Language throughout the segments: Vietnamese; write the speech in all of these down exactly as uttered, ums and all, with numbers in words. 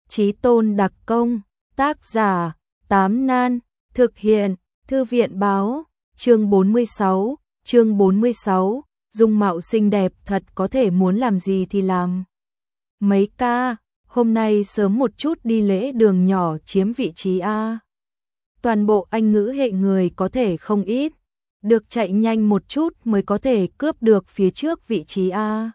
Chí Tôn đặc công, tác giả, Tám Nan, thực hiện, Thư viện báo, chương bốn mươi sáu, chương bốn mươi sáu, dung mạo xinh đẹp thật có thể muốn làm gì thì làm. Mấy ca, hôm nay sớm một chút đi lễ đường nhỏ chiếm vị trí A. Toàn bộ Anh ngữ hệ người có thể không ít, được chạy nhanh một chút mới có thể cướp được phía trước vị trí A.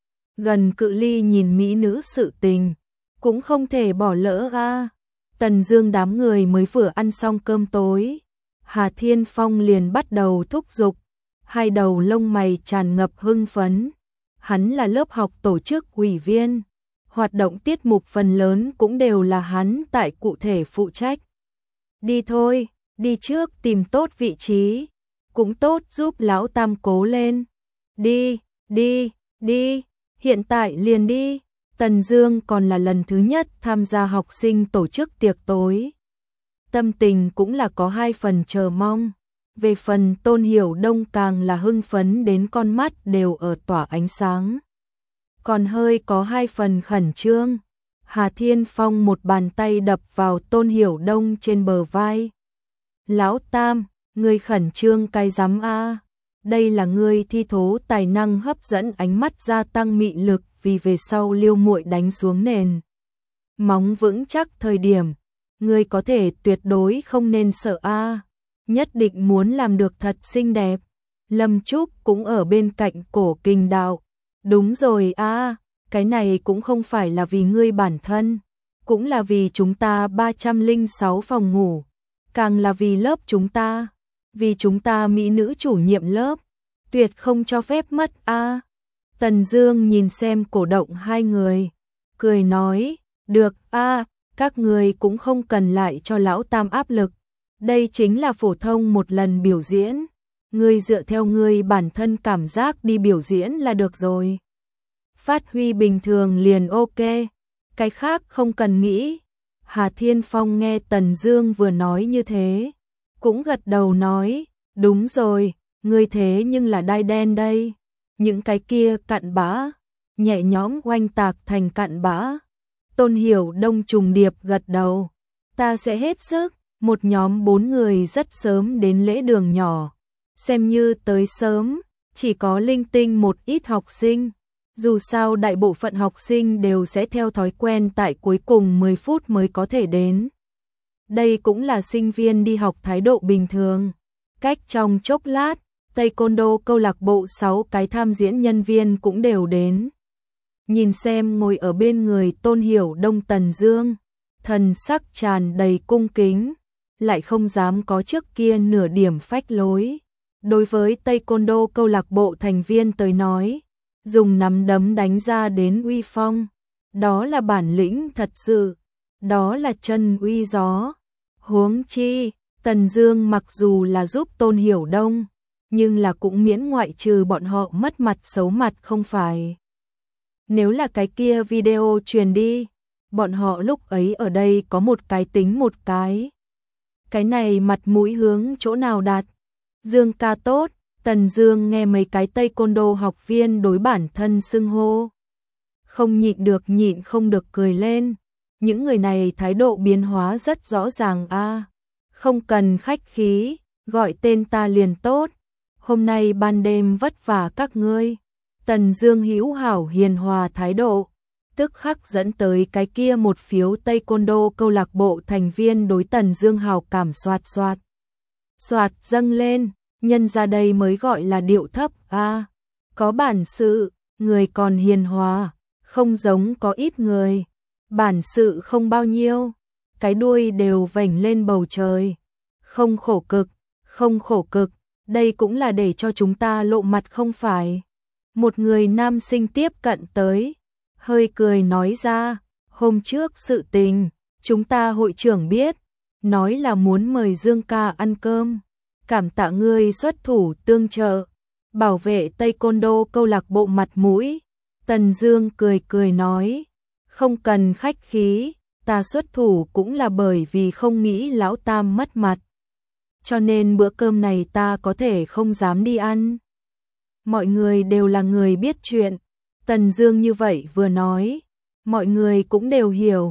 Gần cự ly nhìn mỹ nữ sự tình, cũng không thể bỏ lỡ A. Tần Dương đám người mới vừa ăn xong cơm tối, Hà Thiên Phong liền bắt đầu thúc giục, hai đầu lông mày tràn ngập hưng phấn. Hắn là lớp học tổ chức ủy viên, hoạt động tiết mục phần lớn cũng đều là hắn tại cụ thể phụ trách. Đi thôi, đi trước tìm tốt vị trí, cũng tốt giúp lão Tam cố lên. Đi, đi, đi, hiện tại liền đi. Tần Dương còn là lần thứ nhất tham gia học sinh tổ chức tiệc tối. Tâm tình cũng là có hai phần chờ mong. Về phần Tôn Hiểu Đông càng là hưng phấn đến con mắt đều ở tỏa ánh sáng. Còn hơi có hai phần khẩn trương. Hà Thiên Phong một bàn tay đập vào Tôn Hiểu Đông trên bờ vai. Lão Tam, ngươi khẩn trương cái rắm a? Đây là ngươi thi thố tài năng hấp dẫn ánh mắt gia tăng mị lực vì về sau Liêu muội đánh xuống nền móng vững chắc thời điểm, ngươi có thể tuyệt đối không nên sợ a, nhất định muốn làm được thật xinh đẹp. Lâm Trúc cũng ở bên cạnh cổ kình đạo. Đúng rồi a, cái này cũng không phải là vì ngươi bản thân, cũng là vì chúng ta ba trăm lẻ sáu phòng ngủ, càng là vì lớp chúng ta, vì chúng ta mỹ nữ chủ nhiệm lớp, tuyệt không cho phép mất a. Tần Dương nhìn xem cổ động hai người, cười nói, được a, các người cũng không cần lại cho lão Tam áp lực, đây chính là phổ thông một lần biểu diễn, ngươi dựa theo ngươi bản thân cảm giác đi biểu diễn là được rồi. Phát huy bình thường liền ok, cái khác không cần nghĩ. Hà Thiên Phong nghe Tần Dương vừa nói như thế, cũng gật đầu nói, đúng rồi, ngươi thế nhưng là đai đen đây, những cái kia cặn bã, nhẹ nhõm oanh tạc thành cặn bã. Tôn Hiểu Đông trùng điệp gật đầu, ta sẽ hết sức. Một nhóm bốn người rất sớm đến lễ đường nhỏ, xem như tới sớm, chỉ có linh tinh một ít học sinh. Dù sao đại bộ phận học sinh đều sẽ theo thói quen tại cuối cùng mười phút mới có thể đến. Đây cũng là sinh viên đi học thái độ bình thường. Cách trong chốc lát, Taekwondo câu lạc bộ sáu cái tham diễn nhân viên cũng đều đến. Nhìn xem ngồi ở bên người Tôn Hiểu Đông Tần Dương, thần sắc tràn đầy cung kính, lại không dám có trước kia nửa điểm phách lối. Đối với Taekwondo câu lạc bộ thành viên tới nói, dùng nắm đấm đánh ra đến uy phong, đó là bản lĩnh thật sự, đó là chân uy gió. Huống chi, Tần Dương mặc dù là giúp Tôn Hiểu Đông, nhưng là cũng miễn ngoại trừ bọn họ mất mặt xấu mặt không phải. Nếu là cái kia video truyền đi, bọn họ lúc ấy ở đây có một cái tính một cái. Cái này mặt mũi hướng chỗ nào đạt? Dương ca tốt. Tần Dương nghe mấy cái Taekwondo học viên đối bản thân xưng hô, không nhịn được nhịn không được cười lên. Những người này thái độ biến hóa rất rõ ràng a. Không cần khách khí, gọi tên ta liền tốt. Hôm nay ban đêm vất vả các ngươi. Tần Dương hữu hảo hiền hòa thái độ, tức khắc dẫn tới cái kia một phiếu Taekwondo câu lạc bộ thành viên đối Tần Dương hảo cảm xoạt xoạt. Xoạt dâng lên. Nhân ra đây mới gọi là điệu thấp a, à, có bản sự, người còn hiền hòa, không giống có ít người, bản sự không bao nhiêu, cái đuôi đều vểnh lên bầu trời, không khổ cực, không khổ cực, đây cũng là để cho chúng ta lộ mặt không phải. Một người nam sinh tiếp cận tới, hơi cười nói ra, hôm trước sự tình, chúng ta hội trưởng biết, nói là muốn mời Dương ca ăn cơm. Cảm tạ ngươi xuất thủ tương trợ, bảo vệ Taekwondo câu lạc bộ mặt mũi. Tần Dương cười cười nói, không cần khách khí, ta xuất thủ cũng là bởi vì không nghĩ lão Tam mất mặt. Cho nên bữa cơm này ta có thể không dám đi ăn. Mọi người đều là người biết chuyện. Tần Dương như vậy vừa nói, mọi người cũng đều hiểu.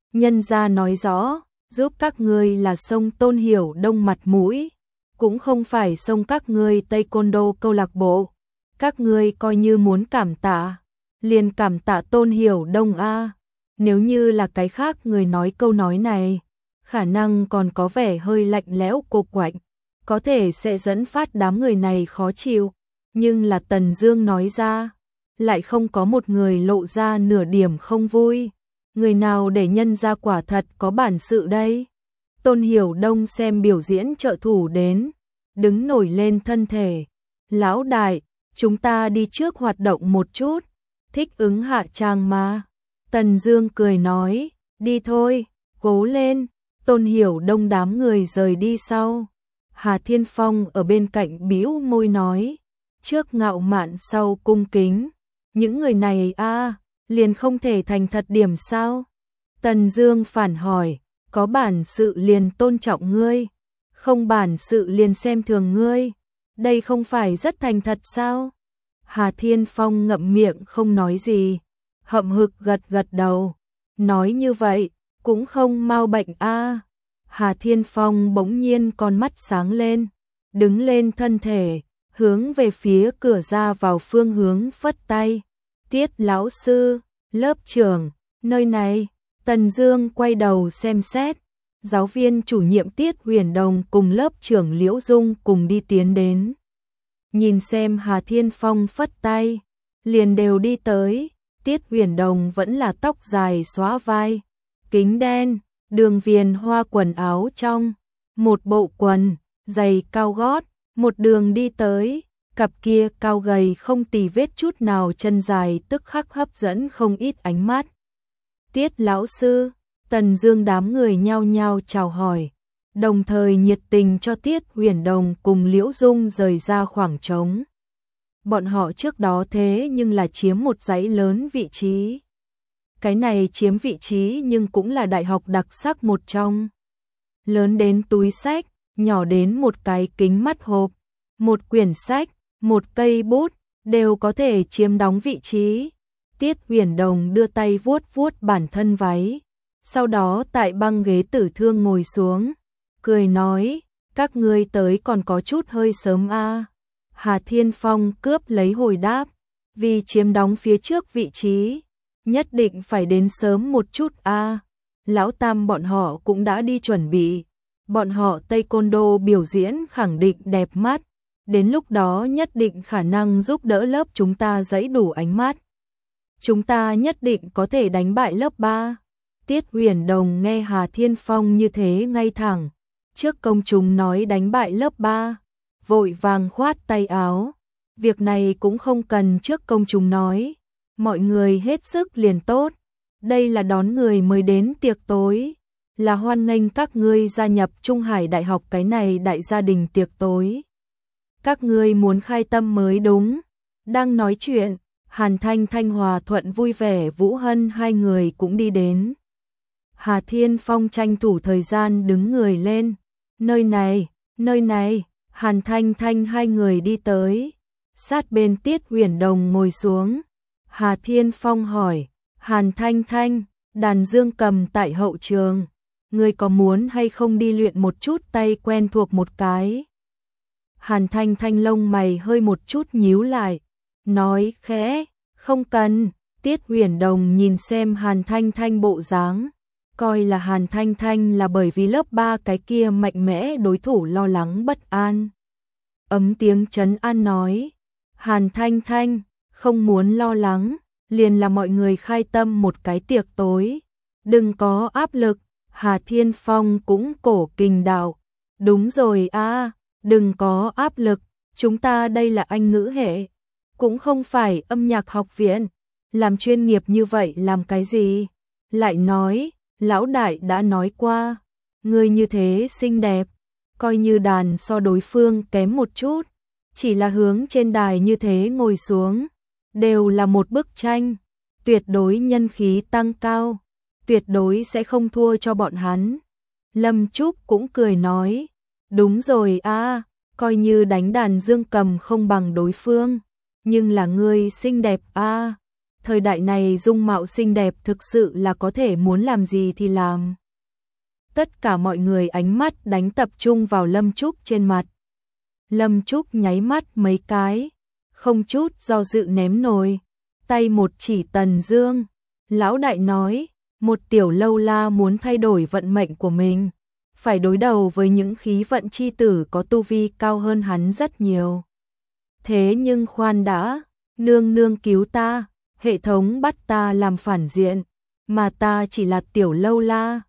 Nhân gia nói rõ, giúp các ngươi là xông Tôn Hiểu Đông mặt mũi, cũng không phải xông các ngươi Taekwondo câu lạc bộ. Các ngươi coi như muốn cảm tạ, liền cảm tạ Tôn Hiểu Đông a. Nếu như là cái khác người nói câu nói này, khả năng còn có vẻ hơi lạnh lẽo cô quạnh, có thể sẽ dẫn phát đám người này khó chịu, nhưng là Tần Dương nói ra, lại không có một người lộ ra nửa điểm không vui. Người nào để nhân ra quả thật có bản sự đây? Tôn Hiểu Đông xem biểu diễn trợ thủ đến, đứng nổi lên thân thể. Lão đại, chúng ta đi trước hoạt động một chút, thích ứng hạ trang mà. Tần Dương cười nói, đi thôi, cố lên. Tôn Hiểu Đông đám người rời đi sau. Hà Thiên Phong ở bên cạnh bĩu môi nói, trước ngạo mạn sau cung kính. Những người này a, liền không thể thành thật điểm sao? Tần Dương phản hỏi, có bản sự liền tôn trọng ngươi, không bản sự liền xem thường ngươi, đây không phải rất thành thật sao? Hà Thiên Phong ngậm miệng không nói gì, hậm hực gật gật đầu, nói như vậy cũng không mau bệnh a. Hà Thiên Phong bỗng nhiên con mắt sáng lên, đứng lên thân thể, hướng về phía cửa ra vào phương hướng phất tay. Tiết lão sư, lớp trưởng, nơi này. Tần Dương quay đầu xem xét, giáo viên chủ nhiệm Tiết Huyền Đồng cùng lớp trưởng Liễu Dung cùng đi tiến đến. Nhìn xem Hà Thiên Phong phất tay, liền đều đi tới. Tiết Huyền Đồng vẫn là tóc dài xóa vai, kính đen, đường viền hoa quần áo trong, một bộ quần, giày cao gót, một đường đi tới. Cặp kia cao gầy không tì vết chút nào chân dài tức khắc hấp dẫn không ít ánh mắt. Tiết lão sư, Tần Dương đám người nhao nhao chào hỏi, đồng thời nhiệt tình cho Tiết Huyền Đồng cùng Liễu Dung rời ra khoảng trống. Bọn họ trước đó thế nhưng là chiếm một dãy lớn vị trí. Cái này chiếm vị trí nhưng cũng là đại học đặc sắc một trong. Lớn đến túi sách, nhỏ đến một cái kính mắt hộp, một quyển sách, một cây bút, đều có thể chiếm đóng vị trí. Tiết Huyền Đồng đưa tay vuốt vuốt bản thân váy, sau đó tại băng ghế tử thương ngồi xuống, cười nói, các ngươi tới còn có chút hơi sớm a. Hà Thiên Phong cướp lấy hồi đáp, vì chiếm đóng phía trước vị trí, nhất định phải đến sớm một chút a. Lão Tam bọn họ cũng đã đi chuẩn bị, bọn họ Taekwondo biểu diễn khẳng định đẹp mắt, đến lúc đó nhất định khả năng giúp đỡ lớp chúng ta dẫy đủ ánh mắt. Chúng ta nhất định có thể đánh bại lớp ba. Tiết Huyền Đồng nghe Hà Thiên Phong như thế ngay thẳng, trước công chúng nói đánh bại lớp ba, vội vàng khoát tay áo. Việc này cũng không cần trước công chúng nói, mọi người hết sức liền tốt. Đây là đón người mới đến tiệc tối, là hoan nghênh các ngươi gia nhập Trung Hải Đại học cái này đại gia đình tiệc tối. Các ngươi muốn khai tâm mới đúng. Đang nói chuyện, Hàn Thanh Thanh hòa thuận vui vẻ Vũ Hân hai người cũng đi đến. Hà Thiên Phong tranh thủ thời gian đứng người lên. Nơi này, nơi này, Hàn Thanh Thanh hai người đi tới. Sát bên Tiết Huyền Đồng ngồi xuống. Hà Thiên Phong hỏi, Hàn Thanh Thanh, đàn dương cầm tại hậu trường, ngươi có muốn hay không đi luyện một chút tay quen thuộc một cái? Hàn Thanh Thanh lông mày hơi một chút nhíu lại, nói khẽ, không cần. Tiết Huyền Đồng nhìn xem Hàn Thanh Thanh bộ dáng, coi là Hàn Thanh Thanh là bởi vì lớp ba cái kia mạnh mẽ đối thủ lo lắng bất an. Ấm tiếng trấn an nói, Hàn Thanh Thanh, không muốn lo lắng, liền là mọi người khai tâm một cái tiệc tối, đừng có áp lực. Hà Thiên Phong cũng cổ kình đạo, đúng rồi a, đừng có áp lực, chúng ta đây là Anh ngữ hệ, cũng không phải âm nhạc học viện, làm chuyên nghiệp như vậy làm cái gì? Lại nói, lão đại đã nói qua, người như thế xinh đẹp, coi như đàn so đối phương kém một chút, chỉ là hướng trên đài như thế ngồi xuống, đều là một bức tranh, tuyệt đối nhân khí tăng cao, tuyệt đối sẽ không thua cho bọn hắn. Lâm Trúc cũng cười nói, đúng rồi a, coi như đánh đàn dương cầm không bằng đối phương, nhưng là ngươi xinh đẹp a. Thời đại này dung mạo xinh đẹp thực sự là có thể muốn làm gì thì làm. Tất cả mọi người ánh mắt đánh tập trung vào Lâm Trúc trên mặt. Lâm Trúc nháy mắt mấy cái, không chút do dự ném nồi, tay một chỉ Tần Dương. Lão đại nói, một tiểu lâu la muốn thay đổi vận mệnh của mình, phải đối đầu với những khí vận chi tử có tu vi cao hơn hắn rất nhiều. Thế nhưng khoan đã, nương nương cứu ta, hệ thống bắt ta làm phản diện, mà ta chỉ là tiểu lâu la,